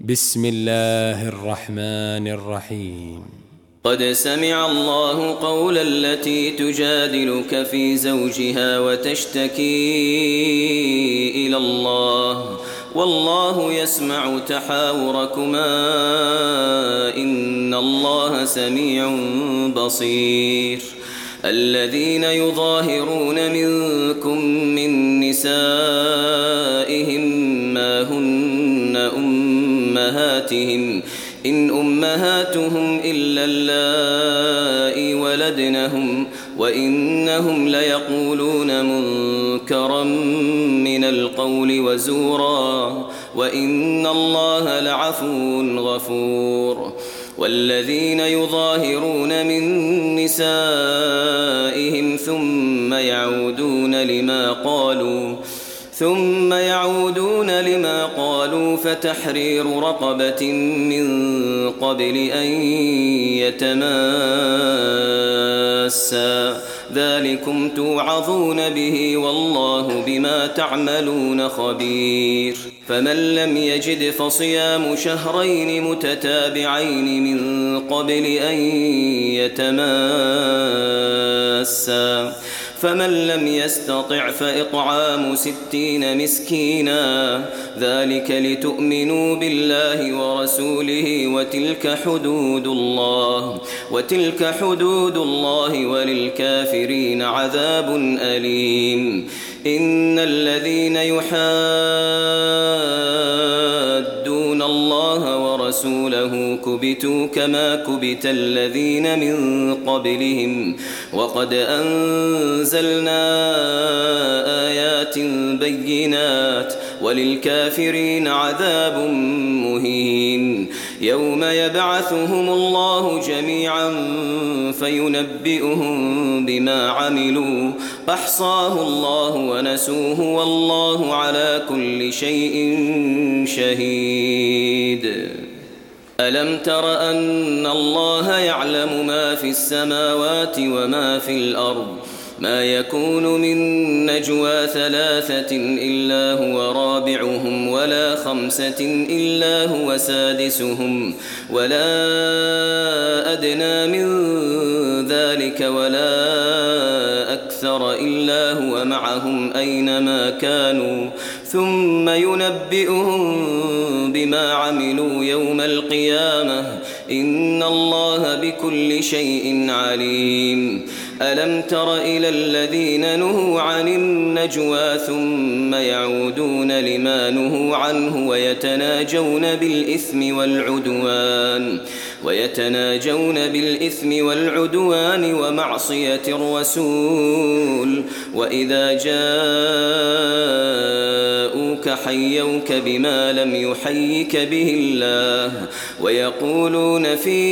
بسم الله الرحمن الرحيم. قد سمع الله قول التي تجادلك في زوجها وتشتكي إلى الله والله يسمع تحاوركما إن الله سميع بصير. الذين يظاهرون منكم من نسائهم ما هن أمهاتهم إن أمهاتهم إلا اللائي ولدنهم وإنهم ليقولون منكرا من القول وزورا وإن الله لعفو غفور. والذين يظاهرون من نسائهم ثم يعودون لما قالوا فتحرير رقبة من قبل أن يتماسا ذلكم توعظون به والله بما تعملون خبير. فمن لم يجد فصيام شهرين متتابعين من قبل أن يتماسا فمن لم يستطع فإطعام 60 مسكينا ذلك لتؤمنوا بالله ورسوله وتلك حدود الله وللكافرين عذاب أليم. إن الذين يحادون الله ورسوله كبتوا كما كبت الذين من قبلهم وقد أنزلنا آيات بينات وللكافرين عذاب مهين. يوم يبعثهم الله جميعا فينبئهم بما عملوا أحصاه الله ونسوه والله على كل شيء شهيد. ألم تر أن الله يعلم ما في السماوات وما في الأرض ما يكون من نجوى 3 إلا هو رابعهم ولا 5 إلا هو سادسهم ولا أدنى من ذلك ولا أكثر إلا هو معهم أينما كانوا ثم ينبئهم بما عملوا يوم القيامة إن الله بكل شيء عليم. ألم تر إلى الذين نهوا عن النجوى ثم يعودون لما نهوا عنه ويتناجون بالإثم والعدوان ومعصية الرسول وإذا جاءوك حيوك بما لم يحيك به الله ويقولون في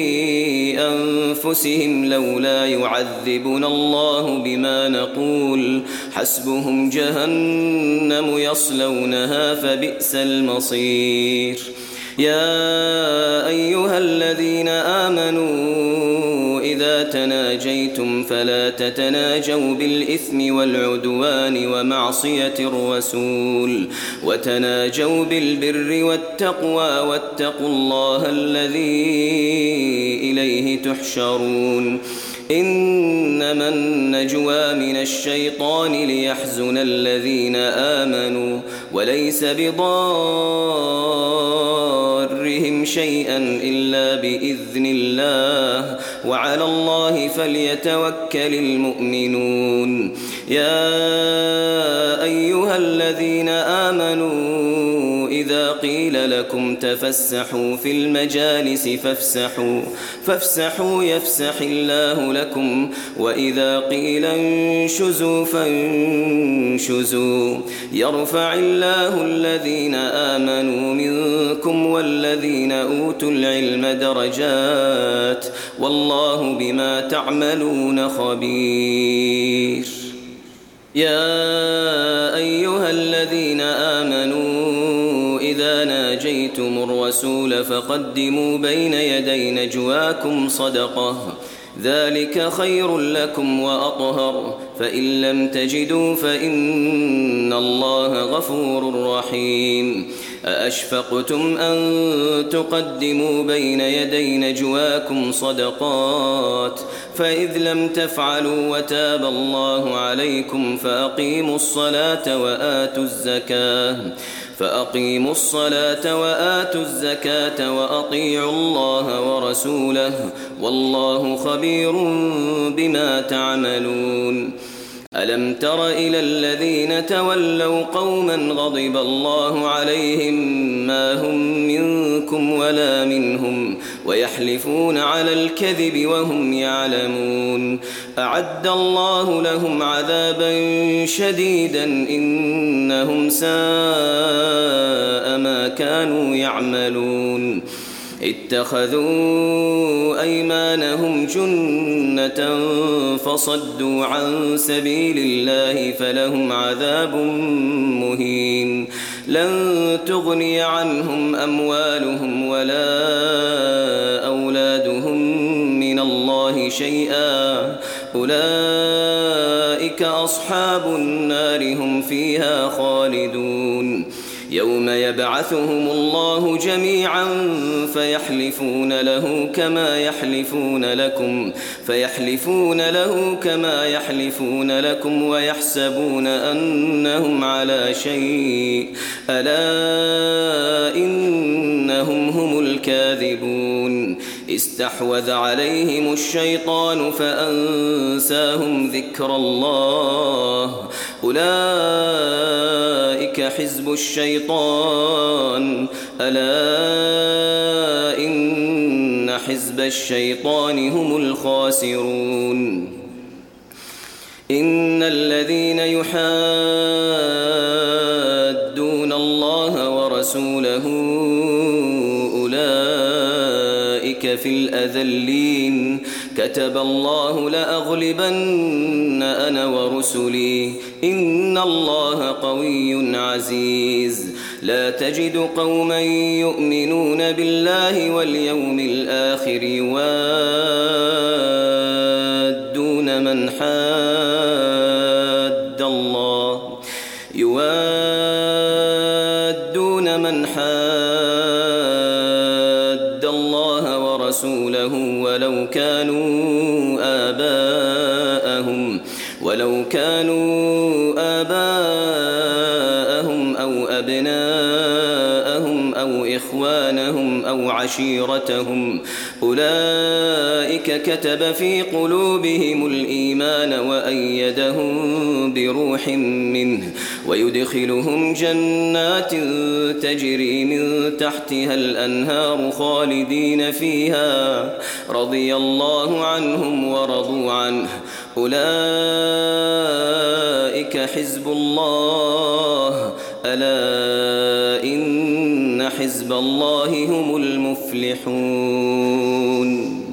أنفسهم لولا يعذبنا الله بما نقول حسبهم جهنم يصلونها فبئس المصير. يا أيها الذين آمنوا إذا تناجيتم فلا تتناجوا بالإثم والعدوان ومعصية الرسول وتناجوا بالبر والتقوى واتقوا الله الذي إليه تحشرون. إنما النجوى من الشيطان ليحزن الذين آمنوا وليس بضارهم شيئا إلا بإذن الله وعلى الله فليتوكل المؤمنون. يا أيها الذين آمنوا إذا قيل لكم تفسحوا في المجالس فافسحوا يفسح الله لكم وإذا قيل انشزوا فانشزوا يرفع الله الذين آمنوا منكم والذين أوتوا العلم درجات والله بما تعملون خبير. يا أيها الذين آمنوا إذا ناجيتم الرسول فقدموا بين يدي نجواكم صدقة ذلك خير لكم وأطهر فإن لم تجدوا فإن الله غفور رحيم. أأشفقتم أن تقدموا بين يدي نجواكم صدقات فإذ لم تفعلوا وتاب الله عليكم فأقيموا الصلاة وآتوا الزكاة وأطيعوا الله ورسوله والله خبير بما تعملون. ألم تر إلى الذين تولوا قوما غضب الله عليهم ما هم منكم ولا منهم ويحلفون على الكذب وهم يعلمون أعد الله لهم عذابا شديدا إنهم ساء ما كانوا يعملون اتخذوا أيمانهم جنة فصدوا عن سبيل الله فلهم عذاب مهين لن تغني عنهم أموالهم ولا أولادهم من الله شيئا أولئك أصحاب النار هم فيها خالدون يوم يبعثهم الله جميعا فيحلفون له كما يحلفون لكم ويحسبون أنهم على شيء ألا إنهم هم الكاذبون استحوذ عليهم الشيطان فأنساهم ذكر الله أولئك حزب الشيطان ألا إن حزب الشيطان هم الخاسرون إن الذين يحادون الله ورسوله أولئك في الأذلين كتب الله لأغلبن أنا ورسلي إن الله قوي عزيز لا تجد قوما يؤمنون بالله واليوم الآخر يوادون من حاد الله ورسوله ولو كانوا آباءهم أو أبناءهم أو إخوانهم أو عشيرتهم أولئك كتب في قلوبهم الإيمان وأيدهم بروح منه ويدخلهم جنات تجري من تحتها الأنهار خالدين فيها رضي الله عنهم ورضوا عنه أولئك حزب الله ألا إن حزب الله هم المفلحون.